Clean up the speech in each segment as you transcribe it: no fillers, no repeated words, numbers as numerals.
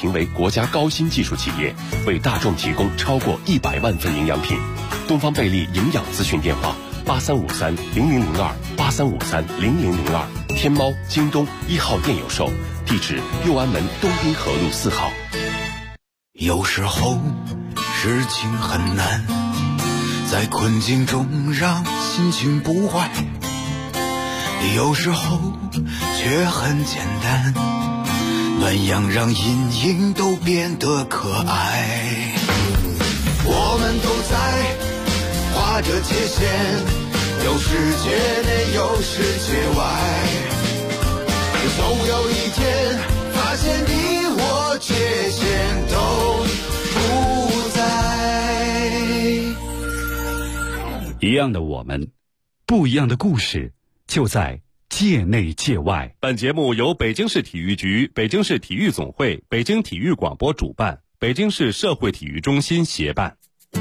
评为国家高新技术企业，为大众提供超过100万份营养品。东方贝利营养咨询电话83530002，83530002，天猫、京东1号店有售，地址右安门东滨河路4号。 有时候事情很难，在困境中让心情不坏，有时候却很简单，暖阳让阴影都变得可爱。我们都在划着界限，有世界内有世界外，总有一天发现你我界限都不在。 一样的我们，不一样的故事，就在界内界外。 本节目由北京市体育局、北京市体育总会、北京体育广播主办，北京市社会体育中心协办。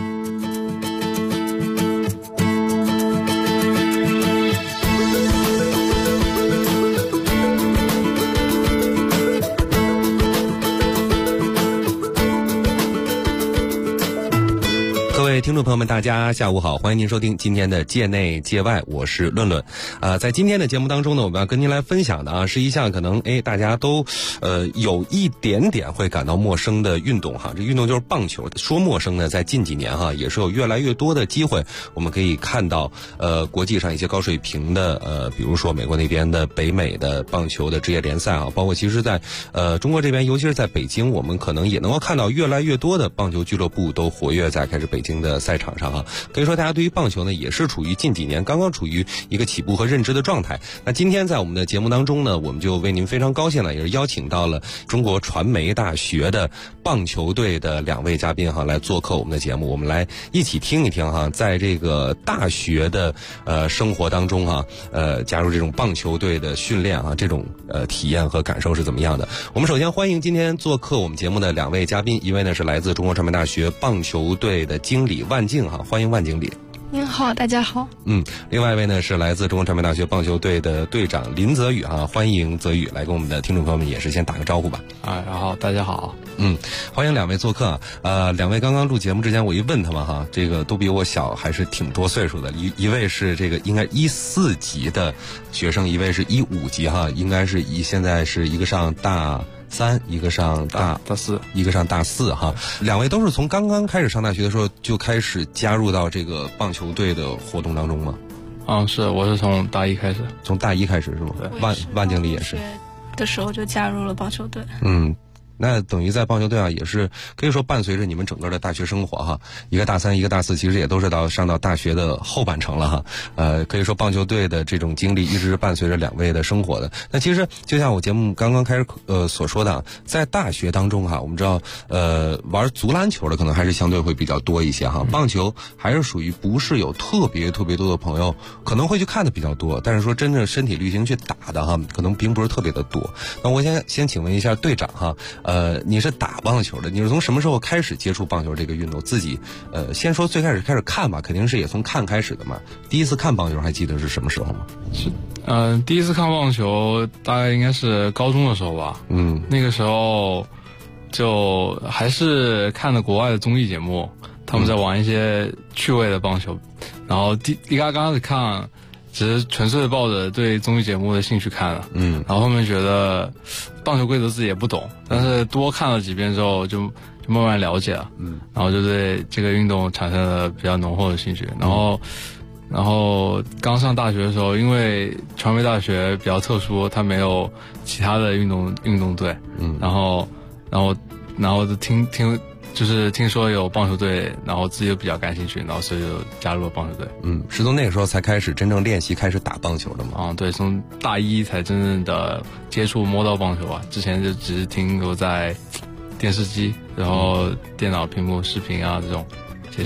各位听众朋友们，大家下午好，欢迎您收听今天的界内界外，我是论论。在今天的节目当中呢，我们要跟您来分享的是一项可能大家都有一点点会感到陌生的运动哈。这运动就是棒球。说陌生呢，在近几年哈也是有越来越多的机会，我们可以看到国际上一些高水平的比如说美国那边的北美的棒球的职业联赛啊，包括其实在中国这边，尤其是在北京，我们可能也能够看到越来越多的棒球俱乐部都活跃在开始北京的赛场上啊。可以说大家对于棒球呢也是处于近几年刚刚处于一个起步和认知的状态。那今天在我们的节目当中呢，我们就为您非常高兴呢，也是邀请到了中国传媒大学的棒球队的2位嘉宾哈来做客我们的节目，我们来一起听一听哈，在这个大学的生活当中哈加入这种棒球队的训练啊，这种体验和感受是怎么样的。我们首先欢迎今天做客我们节目的2位嘉宾，一位呢是来自中国传媒大学棒球队的经理万静哈，欢迎万经理。 您好，大家好。 另外一位呢是来自中国传媒大学棒球队的队长林泽宇哈，欢迎泽宇来跟我们的听众朋友们也是先打个招呼吧。 然后大家好。 欢迎2位做客。2位刚刚录节目之前我一问他们哈，这个都比我小，还是挺多岁数的。一位是这个应该14级的学生，一位是15级哈，应该是现在是一个上大3，一个上大4，一个上大4哈。2位都是从刚刚开始上大学的时候就开始加入到这个棒球队的活动当中吗？ 是，我是从大1开始。 从大1开始是吗？万经理也是的时候就加入了棒球队。 那等于在棒球队啊，也是可以说伴随着你们整个的大学生活哈。一个大3，一个大4，其实也都是上到大学的后半程了哈。可以说棒球队的这种经历一直是伴随着2位的生活的。那其实就像我节目刚刚开始所说的，在大学当中哈，我们知道玩足篮球的可能还是相对会比较多一些哈。棒球还是属于不是有特别多的朋友可能会去看的比较多，但是说真正身体力行去打的哈，可能并不是特别的多。那我先请问一下队长哈。你是打棒球的，你是从什么时候开始接触棒球这个运动？自己先说最开始看吧，肯定是也从看开始的嘛。第一次看棒球还记得是什么时候吗？ 是第一次看棒球大概应该是高中的时候吧。那个时候就还是看了国外的综艺节目，他们在玩一些趣味的棒球，然后刚开始看只是纯粹抱着对综艺节目的兴趣看了，然后后面觉得棒球规则自己也不懂，但是多看了几遍之后就慢慢了解了，然后就对这个运动产生了比较浓厚的兴趣。然后刚上大学的时候，因为传媒大学比较特殊，它没有其他的运动队，然后就听说有棒球队，然后自己就比较感兴趣，然后所以就加入了棒球队。 是从那个时候才开始真正练习开始打棒球的吗？ 对，从大1才真正的接触摸到棒球吧，之前就只是停留在电视机，然后电脑屏幕视频啊这种接触。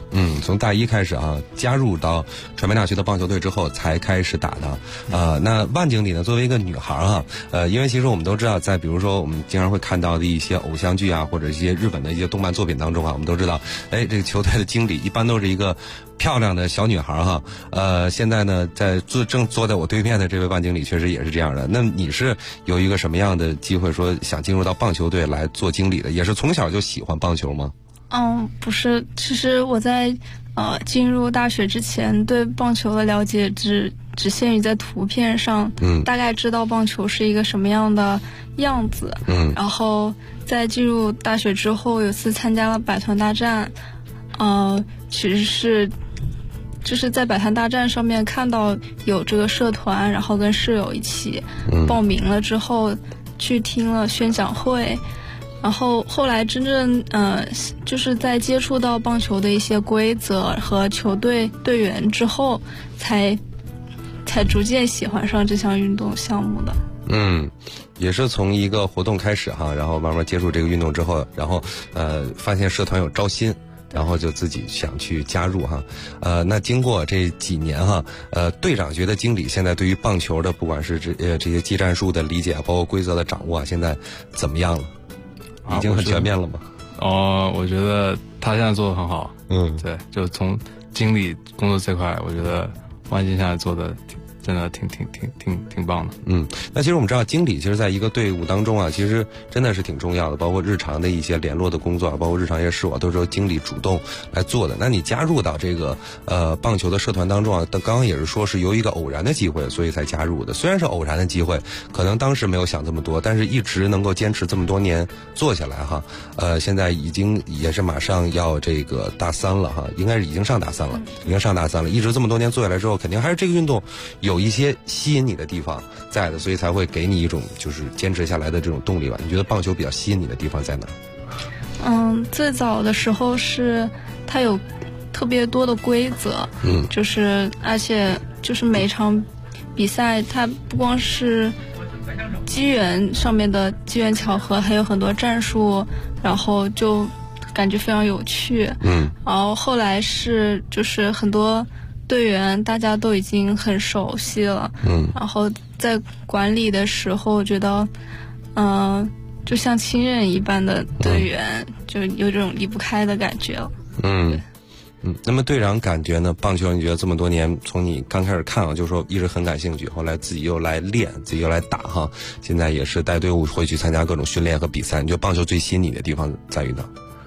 从大一开始啊，加入到传媒大学的棒球队之后才开始打的。那万经理呢，作为一个女孩啊，因为其实我们都知道，在比如说我们经常会看到的一些偶像剧啊，或者一些日本的一些动漫作品当中啊，我们都知道，这个球队的经理一般都是一个漂亮的小女孩哈。现在呢，正坐在我对面的这位万经理确实也是这样的。那你是有一个什么样的机会说想进入到棒球队来做经理的？也是从小就喜欢棒球吗？ 不是，其实我在进入大学之前对棒球的了解只限于在图片上，大概知道棒球是一个什么样的样子。然后在进入大学之后，有次参加了百团大战，其实是就是在百团大战上面看到有这个社团，然后跟室友一起报名了之后，去听了宣讲会。然后后来真正就是在接触到棒球的一些规则和球队队员之后，才逐渐喜欢上这项运动项目的。 也是从一个活动开始哈，然后慢慢接触这个运动之后，然后发现社团有招新，然后就自己想去加入哈。那经过这几年哈，队长觉得经理现在对于棒球的不管是这些技战术的理解，包括规则的掌握，现在怎么样了？已经很全面了吗？ 我觉得他现在做得很好。对，就从经理工作这块，我觉得万金现在做的真的挺棒的。 那其实我们知道，经理其实在一个队伍当中啊，其实真的是挺重要的，包括日常的一些联络的工作，包括日常一些事务，都是由经理主动来做的。那你加入到这个棒球的社团当中啊，刚刚也是说是由一个偶然的机会，所以才加入的。虽然是偶然的机会，可能当时没有想这么多，但是一直能够坚持这么多年做下来哈。现在已经也是马上要这个大三了哈，应该是已经上大三了，一直这么多年做下来之后，肯定还是这个运动有一些吸引你的地方在的，所以才会给你一种就是坚持下来的这种动力吧。你觉得棒球比较吸引你的地方在哪？ 最早的时候是它有特别多的规则，就是而且就是每场比赛它不光是机缘上面的机缘巧合，还有很多战术，然后就感觉非常有趣。然后后来是就是很多队员大家都已经很熟悉了，然后在管理的时候觉得就像亲人一般的队员，就有这种离不开的感觉了。 那么队长感觉呢？棒球你觉得这么多年，从你刚开始看啊，就说一直很感兴趣，后来自己又来练，自己又来打哈，现在也是带队伍会去参加各种训练和比赛。你觉得棒球最吸引你的地方在于哪？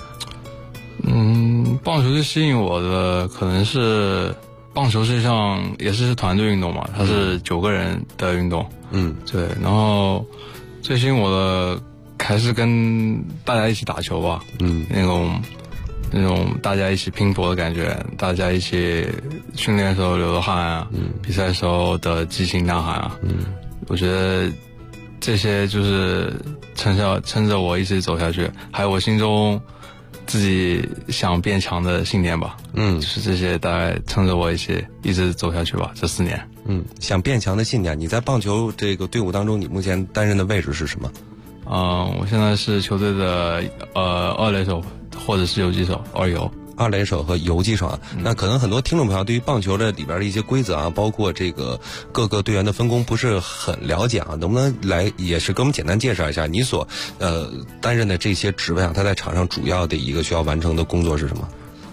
棒球最吸引我的可能是棒球是一项也是团队运动嘛，它是9个人的运动。对，然后最吸引我的还是跟大家一起打球吧。那种大家一起拼搏的感觉，大家一起训练的时候流的汗啊，比赛的时候的激情呐喊啊，我觉得这些就是撑着我一直走下去，还有我心中自己想变强的信念吧。就是这些大概撑着我一直走下去吧，这4年。 想变强的信念，你在棒球这个队伍当中，你目前担任的位置是什么？ 我现在是球队的二垒手或者是游击手， 二垒手和游击手啊。那可能很多听众朋友对于棒球的里边的一些规则啊，包括这个各个队员的分工不是很了解啊，能不能来也是给我们简单介绍一下你所担任的这些职位啊，他在场上主要的一个需要完成的工作是什么？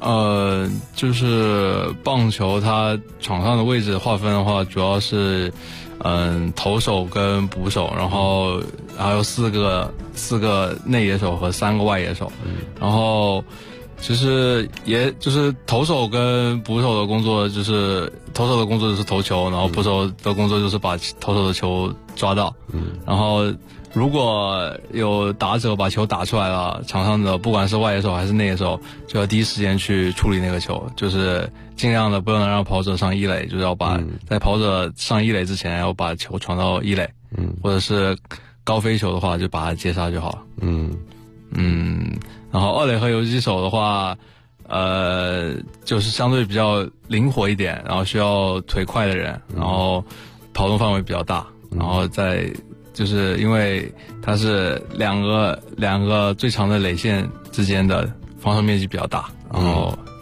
就是棒球它场上的位置划分的话，主要是投手跟捕手，然后还有四个内野手和3个外野手。然后就是投手跟捕手的工作，就是投手的工作就是投球，然后捕手的工作就是把投手的球抓到。然后如果有打者把球打出来了，场上的不管是外野手还是内野手，就要第一时间去处理那个球，就是尽量的不能让跑者上1垒，就是要把在跑者上1垒之前要把球传到1垒，或者是高飞球的话就把它接杀就好了。然后二垒和游击手的话，就是相对比较灵活一点，然后需要腿快的人，然后跑动范围比较大，然后再就是因为它是两个最长的垒线之间的防守面积比较大，然后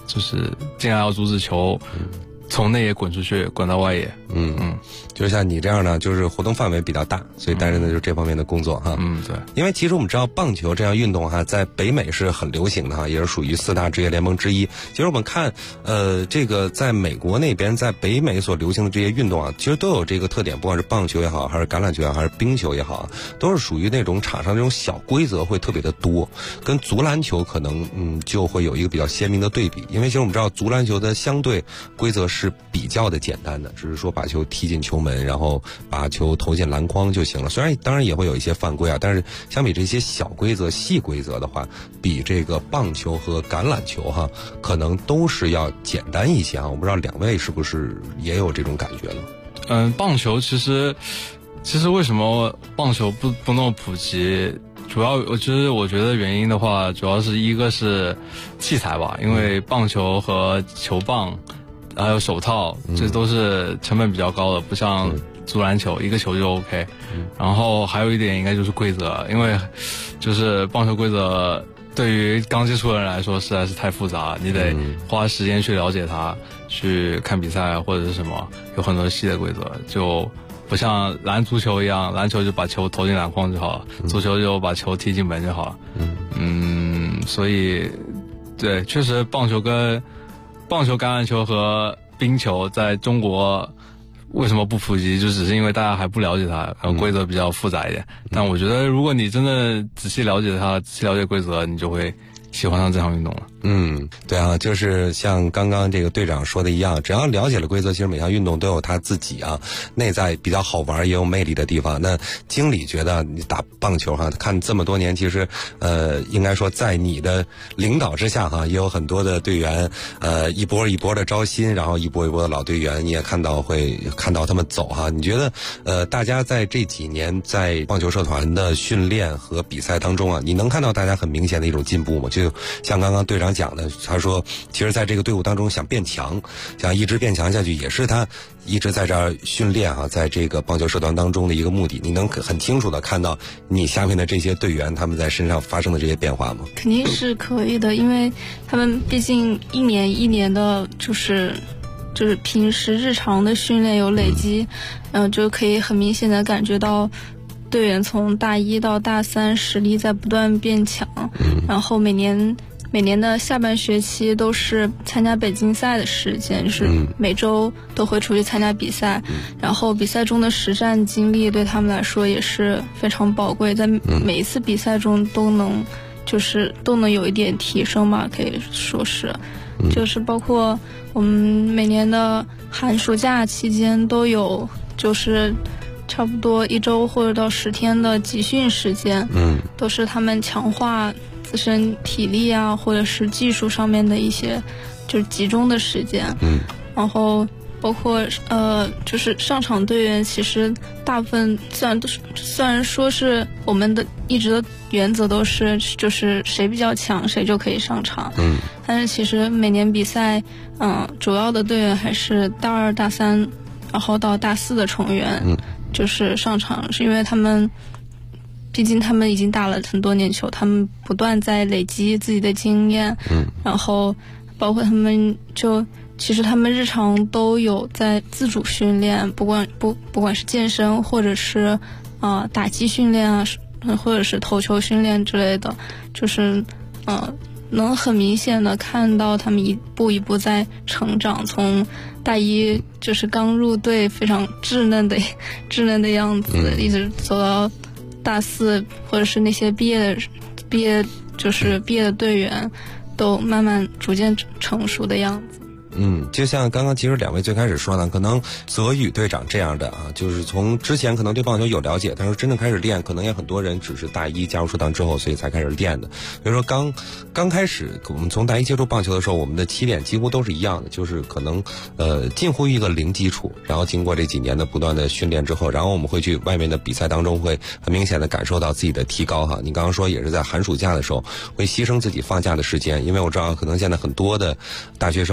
就是尽量要阻止球从内野滚出去，滚到外野。 就像你这样呢，就是活动范围比较大，所以担任的就是这方面的工作哈。 对。 因为其实我们知道棒球这样运动哈，在北美是很流行的哈，也是属于4大职业联盟之一。其实我们看，这个在美国那边，在北美所流行的这些运动啊，其实都有这个特点，不管是棒球也好，还是橄榄球也好，还是冰球也好，都是属于那种场上这种小规则会特别的多，跟足篮球可能就会有一个比较鲜明的对比。因为其实我们知道，足篮球的相对规则是比较的简单的，只是说把球踢进球门，然后把球投进篮筐就行了。虽然当然也会有一些犯规啊，但是相比这些小规则、细规则的话，比这个棒球和橄榄球哈，可能都是要简单一些啊。我不知道两位是不是也有这种感觉呢？ 棒球其实为什么棒球不那么普及？主要我觉得原因的话，主要是一个是器材吧，因为棒球和球棒还有手套，这都是成本比较高的，不像足篮球一个球就 OK。然后还有一点应该就是规则，因为就是棒球规则对于刚接触的人来说实在是太复杂，你得花时间去了解它，去看比赛或者是什么，有很多细的规则，就不像足球一样，篮球就把球投进篮筐就好了，足球就把球踢进门就好了。所以对，确实棒球、橄榄球和冰球在中国为什么不普及，就只是因为大家还不了解它，规则比较复杂一点。但我觉得如果你真的仔细了解它，仔细了解规则，你就会喜欢上这项运动了。 对啊，就是像刚刚这个队长说的一样，只要了解了规则，其实每项运动都有它自己内在比较好玩也有魅力的地方。那经理觉得你打棒球看这么多年，其实应该说在你的领导之下也有很多的队员一波一波的招新，然后一波一波的老队员你也看到他们走你觉得大家在这几年在棒球社团的训练和比赛当中你能看到大家很明显的一种进步吗？就像刚刚队长讲的，他说其实在这个队伍当中想变强，想一直变强下去，也是他一直在这儿训练在这个棒球社团当中的一个目的。你能很清楚的看到你下面的这些队员他们在身上发生的这些变化吗？ 肯定是可以的，因为他们毕竟一年一年的就是平时日常的训练有累积，然后就可以很明显的感觉到队员从大1到大3实力在不断变强，然后每年的下半学期都是参加北京赛的时间，就是每周都会出去参加比赛，然后比赛中的实战经历对他们来说也是非常宝贵，在每一次比赛中都能有一点提升吧，可以说是，就是包括我们每年的寒暑假期间都有就是差不多1周或者到10天的集训时间，都是他们强化自身体力或者是技术上面的一些就是集中的时间，然后包括就是上场队员其实大部分虽然说是我们的一直的原则都是就是谁比较强谁就可以上场，但是其实每年比赛主要的队员还是大2大3然后到大4的成员就是上场，是因为毕竟他们已经打了很多年球，他们不断在累积自己的经验，然后包括他们其实他们日常都有在自主训练，不管是健身或者是打击训练或者是投球训练之类的，就是能很明显的看到他们一步一步在成长，从大1就是刚入队非常稚嫩的样子，一直走到大4，或者是那些毕业的队员都慢慢逐渐成熟的样子。 就像刚刚其实两位最开始说呢，可能泽宇队长这样的就是从之前可能对棒球有了解，但是真正开始练，可能也很多人只是大1加入社团之后，所以才开始练的。所以说刚开始我们从大1接触棒球的时候，我们的起点几乎都是一样的，就是可能近乎于一个零基础，然后经过这几年的不断的训练之后，然后我们会去外面的比赛当中会很明显的感受到自己的提高你刚刚说也是在寒暑假的时候会牺牲自己放假的时间，因为我知道可能现在很多的大学生1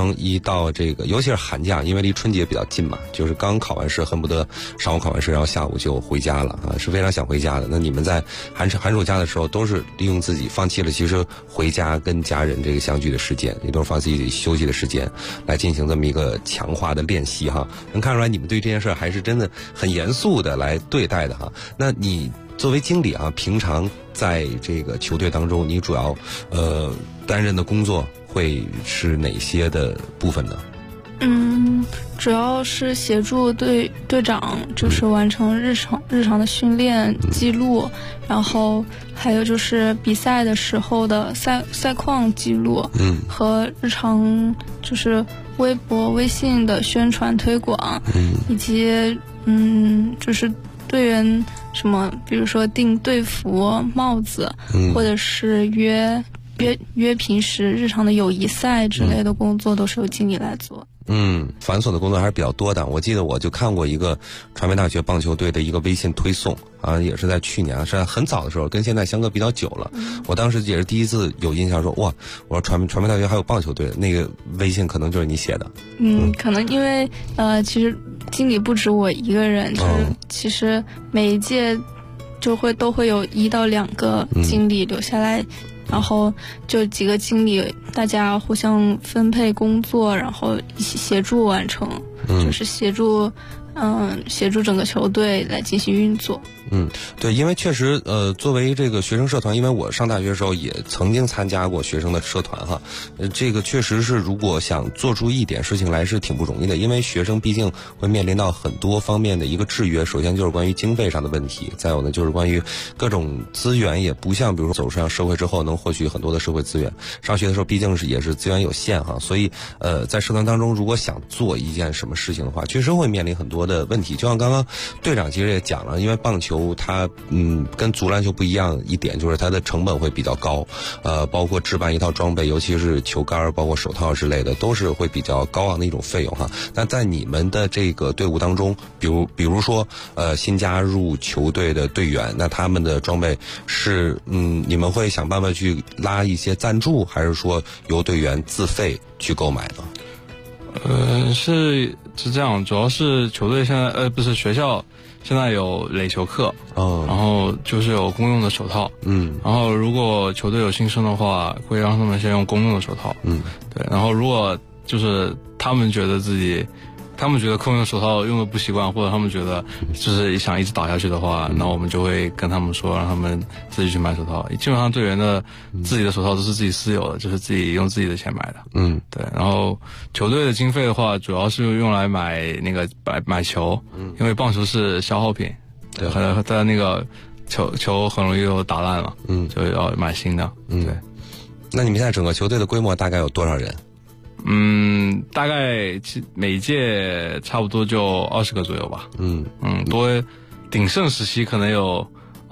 到这个，尤其是寒假，因为离春节比较近嘛，就是刚考完试，恨不得上午考完试，然后下午就回家了啊，是非常想回家的。那你们在寒暑假的时候，都是利用自己放弃了其实回家跟家人这个相聚的时间，也都是放弃自己休息的时间，来进行这么一个强化的练习哈。能看出来你们对这件事还是真的很严肃的来对待的哈。那你作为经理啊，平常在这个球队当中，你主要担任的工作会是哪些的部分呢？ 主要是协助队长，就是完成日常的训练记录，然后还有就是比赛的时候的赛况记录，和日常就是微博、微信的宣传推广，以及就是队员什么，比如说订队服、帽子，或者是约平时日常的友谊赛之类的工作，都是由经理来做。 繁琐的工作还是比较多的。我记得我就看过一个传媒大学棒球队的一个微信推送啊，也是在去年，是在很早的时候，跟现在相隔比较久了。我当时也是第一次有印象说，哇，我说传媒大学还有棒球队，那个微信可能就是你写的。 可能因为其实经理不止我一个人，就是其实每一届都会有1到2个经理留下来。然后就几个经理，大家互相分配工作，然后一起协助完成，就是协助整个球队来进行运作。 对，因为确实作为这个学生社团，因为我上大学的时候也曾经参加过学生的社团哈，这个确实是如果想做出一点事情来是挺不容易的，因为学生毕竟会面临到很多方面的一个制约，首先就是关于经费上的问题，再有呢就是关于各种资源也不像比如说走上社会之后能获取很多的社会资源，上学的时候毕竟也是资源有限哈，所以在社团当中如果想做一件什么事情的话，确实会面临很多的问题，就像刚刚队长其实也讲了，因为棒球它跟足篮球不一样一点，就是它的成本会比较高，包括置办一套装备，尤其是球杆包括手套之类的，都是会比较高昂的一种费用哈。但在你们的这个队伍当中，比如说新加入球队的队员，那他们的装备是你们会想办法去拉一些赞助，还是说由队员自费去购买呢？ 是这样，主要是球队现在不是学校现在有垒球课，然后就是有公用的手套，然后如果球队有新生的话，会让他们先用公用的手套，对，然后如果就是他们觉得公用手套用的不习惯，或者他们觉得就是想一直打下去的话，那我们就会跟他们说，让他们自己去买手套。基本上队员的自己的手套都是自己私有的，就是自己用自己的钱买的。对。然后球队的经费的话，主要是用来买买球，因为棒球是消耗品，对，在那个球很容易就打烂了，就要买新的。对。 那你们现在整个球队的规模大概有多少人？ 大概每一届差不多就20个左右吧。多，鼎盛时期可能有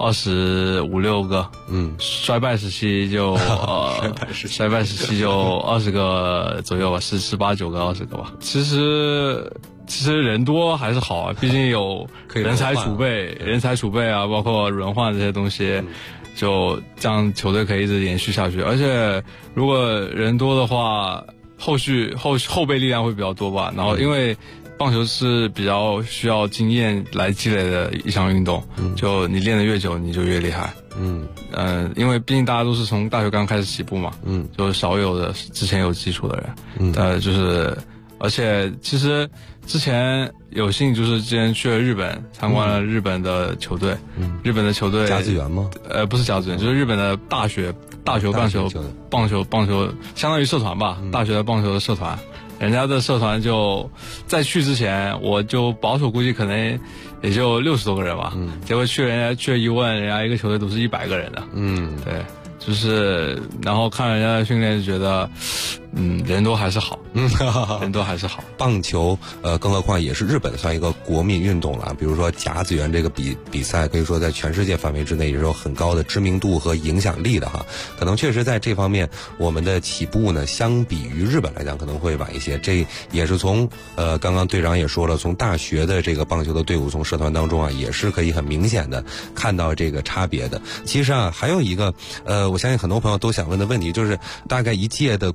25、26个。衰败时期就衰败时期就20个左右吧，18、19个、20个吧。其实人多还是好啊，毕竟有人才储备啊，包括轮换这些东西。就这样球队可以一直延续下去，而且如果人多的话，后备力量会比较多吧。然后因为棒球是比较需要经验来积累的一项运动，就你练得越久你就越厉害。因为毕竟大家都是从大学刚开始起步嘛，就少有的之前有基础的人，就是而且其实之前有幸就是之前去了日本，参观了日本的球队，日本的球队甲子园吗？ 不是甲子园，就是日本的大学棒球相当于社团吧，大学的棒球的社团。人家的社团就在去之前，我就保守估计可能也就60多个人吧，结果人家去了一问，人家一个球队都是100个人的。对，就是然后看人家的训练就觉得人多还是好，人多还是好。 棒球更何况也是日本算一个国民运动了，比如说甲子园这个比赛可以说在全世界范围之内也是有很高的知名度和影响力的哈。可能确实在这方面我们的起步呢相比于日本来讲可能会晚一些，这也是从刚刚队长也说了，从大学的这个棒球的队伍从社团当中啊也是可以很明显的看到这个差别的。其实啊还有一个我相信很多朋友都想问的问题，就是大概一届的规模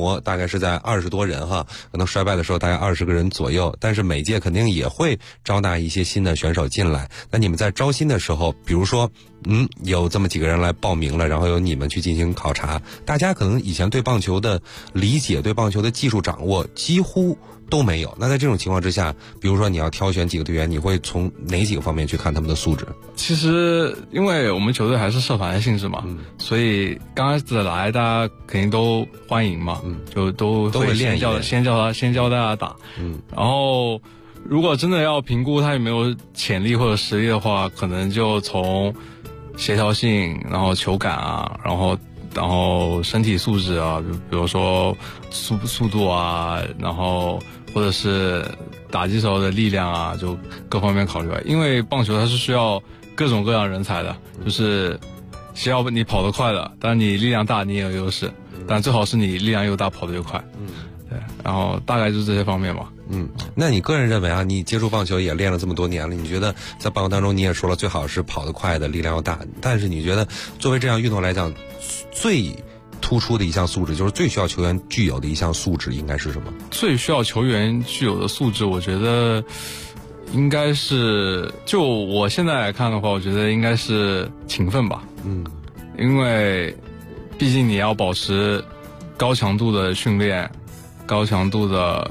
模大概是在20多人哈，可能衰败的时候大概20个人左右，但是每届肯定也会招纳一些新的选手进来。那你们在招新的时候，比如说有这么几个人来报名了，然后由你们去进行考察，大家可能以前对棒球的理解、对棒球的技术掌握几乎都没有。那在这种情况之下，比如说你要挑选几个队员，你会从哪几个方面去看他们的素质？ 其实因为我们球队还是社团的性质嘛，所以刚开始来大家肯定都欢迎嘛，就都会先教大家打，然后如果真的要评估他有没有潜力或者实力的话，可能就从协调性，然后球感啊，然后身体素质啊，比如说速度啊，然后或者是打击时候的力量啊，就各方面考虑。因为棒球它是需要各种各样人才的，就是需要你跑得快的，当然你力量大你也有优势，但最好是你力量又大跑得又快。对，然后大概就是这些方面吧。 那你个人认为啊，你接触棒球也练了这么多年了，你觉得在棒球当中你也说了最好是跑得快的，力量要大，但是你觉得作为这样运动来讲，最突出的一项素质，就是最需要球员具有的一项素质应该是什么？最需要球员具有的素质， 我觉得应该是，就我现在来看的话，我觉得应该是勤奋吧。因为毕竟你要保持高强度的训练，高强度的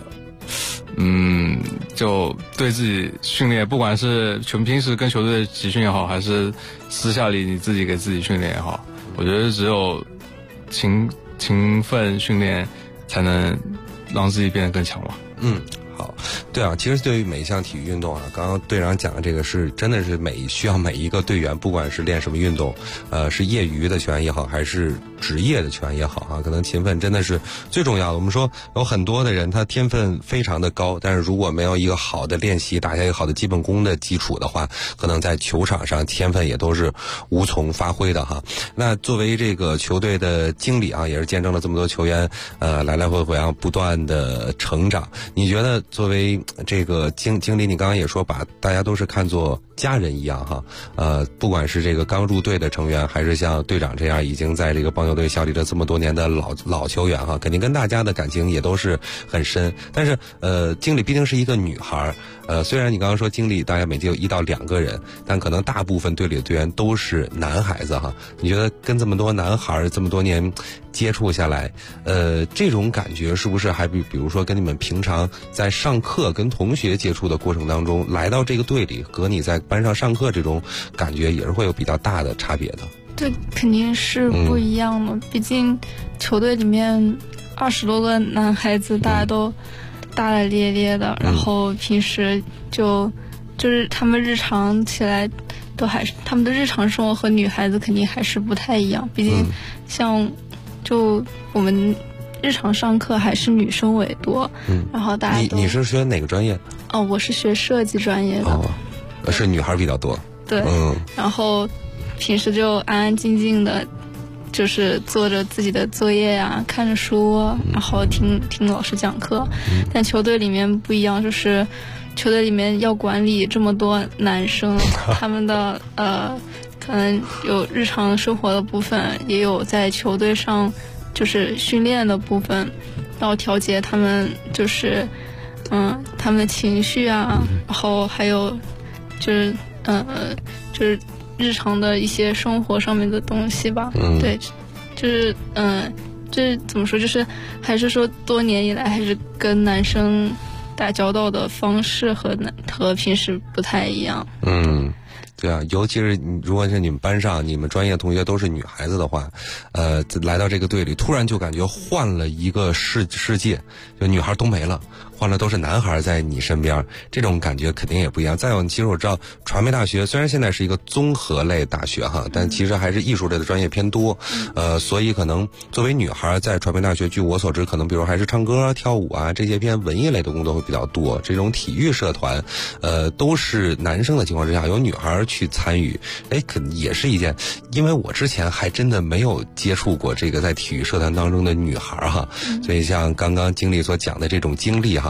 就对自己训练，不管是平时跟球队集训也好，还是私下里你自己给自己训练也好，我觉得只有勤奋训练才能让自己变得更强吧。 好，对啊，其实对于每一项体育运动啊，刚刚队长讲的这个是真的是需要每一个队员，不管是练什么运动，是业余的球员也好，还是职业的球员也好啊，可能勤奋真的是最重要的。我们说有很多的人他天分非常的高，但是如果没有一个好的练习，打下一个好的基本功的基础的话，可能在球场上天分也都是无从发挥的哈。那作为这个球队的经理啊，也是见证了这么多球员来来回回啊不断的成长。你觉得作为这个经理，你刚刚也说把大家都是看作家人一样哈，不管是这个刚入队的成员，还是像队长这样已经在这个棒球队效力了这么多年的老球员哈，肯定跟大家的感情也都是很深。但是经理毕竟是一个女孩，虽然你刚刚说经理大概每届有1到2个人，但可能大部分队里的队员都是男孩子哈。你觉得跟这么多男孩这么多年接触下来，这种感觉是不是还比如说跟你们平常在上课跟同学接触的过程当中，来到这个队里和你在班上上课这种感觉也是会有比较大的差别的？ 对，肯定是不一样的。毕竟球队里面20多个男孩子，大家都大大咧咧的，然后平时就是他们日常起来都还是他们的日常生活和女孩子肯定还是不太一样。毕竟像就我们日常上课还是女生为多，然后大家都你是学哪个专业？ 我是学设计专业的。 是女孩比较多。 对，然后平时就安安静静的，就是做着自己的作业呀，看着书，然后听老师讲课。但球队里面不一样，就是球队里面要管理这么多男生，他们的可能有日常生活的部分，也有在球队上就是训练的部分，要调节他们就是他们的情绪啊，然后还有就是日常的一些生活上面的东西吧。对，就是这怎么说，就是还是说多年以来还是跟男生打交道的方式和平时不太一样。 对啊，尤其是如果是你们班上你们专业同学都是女孩子的话，来到这个队里突然就感觉换了一个世界，就女孩都没了，换了都是男孩在你身边，这种感觉肯定也不一样。再有，其实我知道传媒大学虽然现在是一个综合类大学哈，但其实还是艺术类的专业偏多，所以可能作为女孩在传媒大学，据我所知，可能比如还是唱歌跳舞啊这些偏文艺类的工作会比较多。这种体育社团都是男生的情况之下，有女孩去参与，可能也是一件，因为我之前还真的没有接触过这个在体育社团当中的女孩哈，所以像刚刚经理所讲的这种经历哈，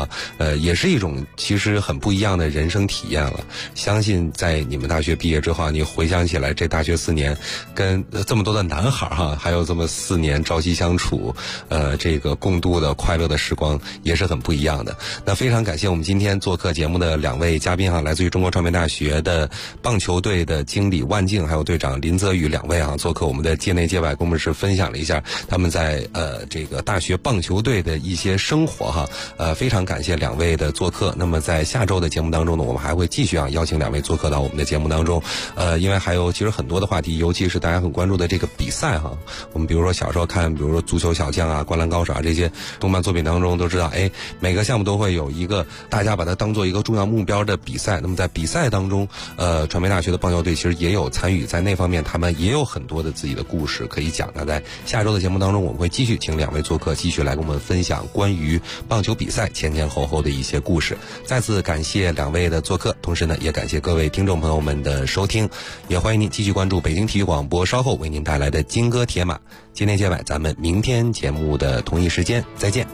哈，也是一种其实很不一样的人生体验了。相信在你们大学毕业之后，你回想起来这大学4年跟这么多的男孩哈，还有这么4年朝夕相处，这个共度的快乐的时光也是很不一样的。那非常感谢我们今天做客节目的2位嘉宾哈，来自于中国传媒大学的棒球队的经理万静还有队长林泽宇2位啊，做客我们的界内界外，跟我们是分享了一下他们在这个大学棒球队的一些生活哈。非常感谢2位的做客。那么在下周的节目当中呢，我们还会继续邀请2位做客到我们的节目当中。因为还有其实很多的话题，尤其是大家很关注的这个比赛哈。我们比如说小时候看，比如说足球小将啊、灌篮高手啊这些动漫作品当中都知道，每个项目都会有一个大家把它当做一个重要目标的比赛。那么在比赛当中，传媒大学的棒球队其实也有参与在那方面，他们也有很多的自己的故事可以讲。那在下周的节目当中，我们会继续请2位做客，继续来跟我们分享关于棒球比赛前前后后的一些故事。再次感谢2位的做客，同时呢，也感谢各位听众朋友们的收听，也欢迎您继续关注北京体育广播稍后为您带来的金戈铁马。今天界外，咱们明天节目的同一时间再见。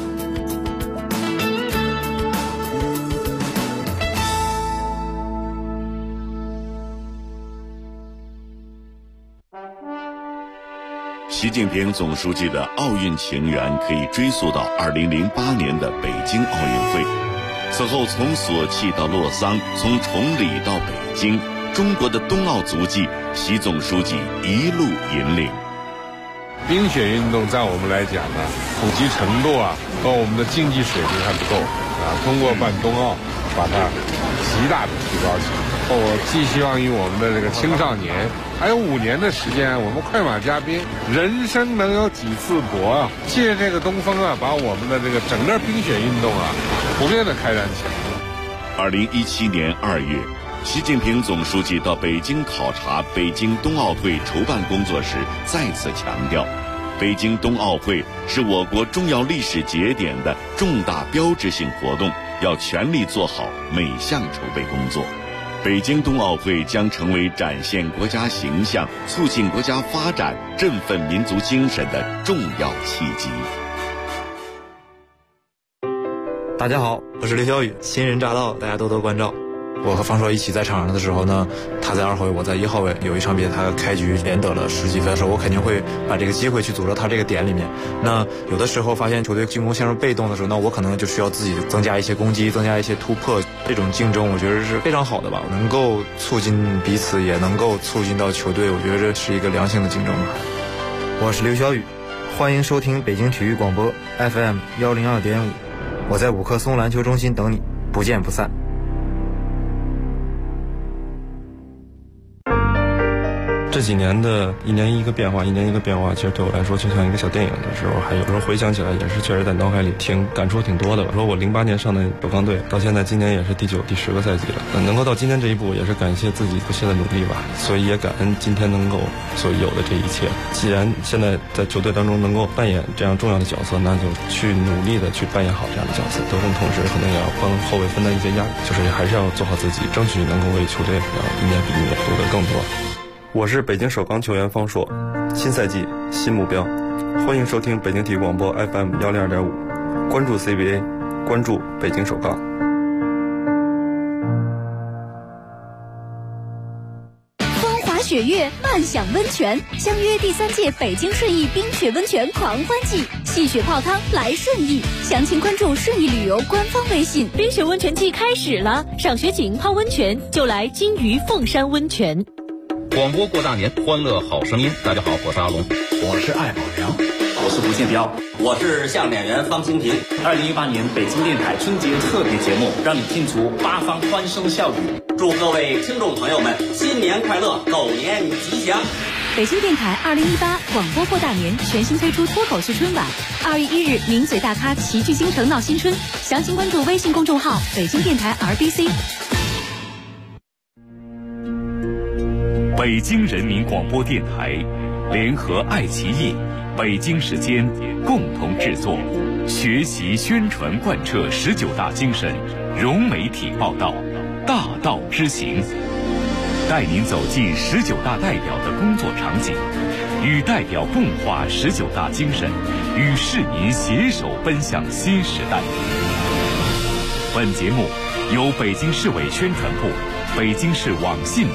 习近平总书记的奥运情缘可以追溯到2008年的北京奥运会。此后从索契到洛桑，从崇礼到北京，中国的冬奥足迹，习总书记一路引领。 冰雪运动在我们来讲呢，普及程度和我们的竞技水平还不够通过办冬奥把它极大的提高起来。我寄希望于我们的这个青少年，还有5年的时间，我们快马加鞭，人生能有几次搏借这个东风把我们的这个整个冰雪运动普遍的开展起来。 2017年2月，习近平总书记到北京考察北京冬奥会筹办工作时，再次强调，北京冬奥会是我国重要历史节点的重大标志性活动，要全力做好每项筹备工作。北京冬奥会将成为展现国家形象、促进国家发展、振奋民族精神的重要契机。 大家好，我是刘晓宇，新人乍到，大家多多关照。我和方硕一起在场上的时候呢，他在2号位，我在1号位。有一场比赛，他开局连得了10几分的时候，我肯定会把这个机会去组到他这个点里面。那有的时候发现球队进攻陷入被动的时候，那我可能就需要自己增加一些攻击，增加一些突破。这种竞争我觉得是非常好的吧，能够促进彼此，也能够促进到球队，我觉得这是一个良性的竞争吧。 我是刘晓宇，欢迎收听北京体育广播 FM 102.5，我在5棵松篮球中心等你，不见不散。 这几年的一年一个变化，其实对我来说就像一个小电影的时候，还有时候回想起来也是确实在脑海里感触挺多的吧。说我08年上的首钢队，到现在今年也是第9、第10个赛季了，能够到今天这一步，也是感谢自己不懈的努力吧。所以也感恩今天能够所有的这一切。既然现在在球队当中能够扮演这样重要的角色，那就去努力的去扮演好这样的角色。得分同时可能也要帮后卫分担一些压力，就是还是要做好自己，争取能够为球队一年比一年夺得更多。我是北京首钢球员方硕，新赛季新目标，欢迎收听北京体育广播 FM 102.5，关注 CBA， 关注北京首钢。 风华雪月，漫享温泉，相约第3届北京顺义冰雪温泉狂欢季，戏雪泡汤来顺义，详情关注顺义旅游官方微信。 冰雪温泉季开始了，赏雪景泡温泉就来金鱼凤山温泉。 广播过大年，欢乐好声音。大家好，我是阿龙， 我是艾宝良， 我是吴建彪，我是相声演员方清平。 2018年北京电台春节特别节目，让你听出八方欢声笑语。 祝各位听众朋友们新年快乐，狗年吉祥。 北京电台2018广播过大年全新推出脱口秀春晚，2月1日名嘴大咖齐聚京城闹新春，详情关注微信公众号北京电台 RBC。 北京人民广播电台联合爱奇艺、北京时间共同制作，学习宣传贯彻19大精神，融媒体报道，大道之行，带您走进19大代表的工作场景，与代表共话19大精神，与市民携手奔向新时代。 本节目由北京市委宣传部、北京市网信